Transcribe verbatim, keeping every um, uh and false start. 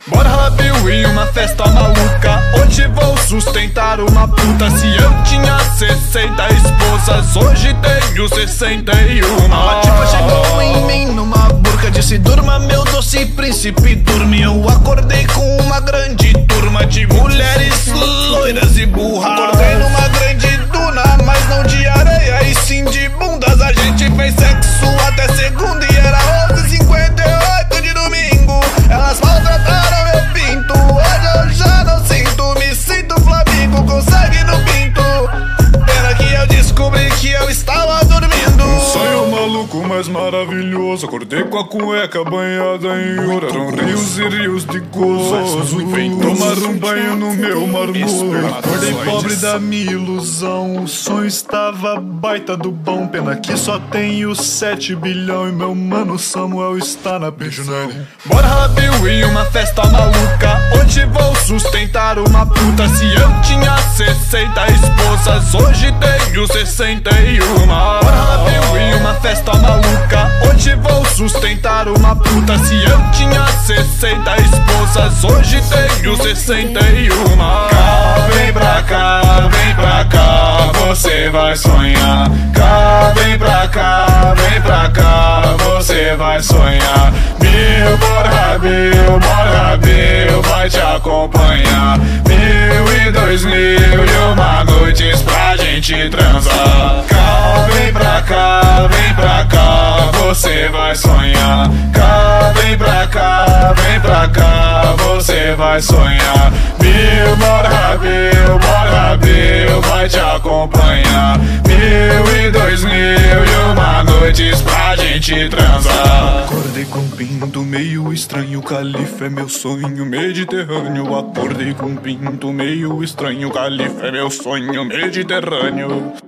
Bora Rabil em uma festa maluca. Hoje vou sustentar uma puta. Se eu tinha sessenta esposas, hoje tenho sessenta e uma. A tipa chegou em mim numa burca, disse: durma meu doce príncipe, dorme. Eu acordei com uma grande turma de mulheres loiras e burras. Acordei numa grande duna, mas não de areia e sim de bundas. A gente fez sexo até segunda e era onze e cinquenta e oito de domingo. Elas maltrataram meu pinto, hoje eu já não sinto. Me sinto Flamengo com sangue no pinto. Pena que eu descobri que eu estava dormindo. Um sonho maluco, mas maravilhoso. Acordei com a cueca banhada em ouro. Eram rios e rios de gozo. Tomar um banho no meu marmolo. Acordei pobre da minha ilusão. O sonho estava baita do bom. Pena que só tenho sete bilhão. E meu mano Samuel está na pensão. Bora Rabil em uma festa maluca. Hoje vou sustentar uma puta. Se eu tinha sessenta esposas, hoje tenho sessenta e uma. Bora Rabil em uma festa maluca. Hoje vou sustentar uma puta. Se eu tinha sessenta esposas, hoje tenho sessenta e uma. Cá, vem pra cá, vem pra cá, você vai sonhar. Cá, vem pra cá, vem pra cá, você vai sonhar. Mil, bora Rabil, bora Rabil, vai te acompanhar. Mil e dois mil e uma noites pra gente transar. Cá, vem pra cá, vem pra cá, você vai sonhar. Cá, vem pra cá, vem pra cá, você vai sonhar. Mil, bora Rabil, bora Rabil, vai te acompanhar. Mil e dois mil e uma noites pra gente transar. Acordei com um pinto meio estranho, califa é meu sonho mediterrâneo. Acordei com um pinto meio estranho, califa é meu sonho mediterrâneo.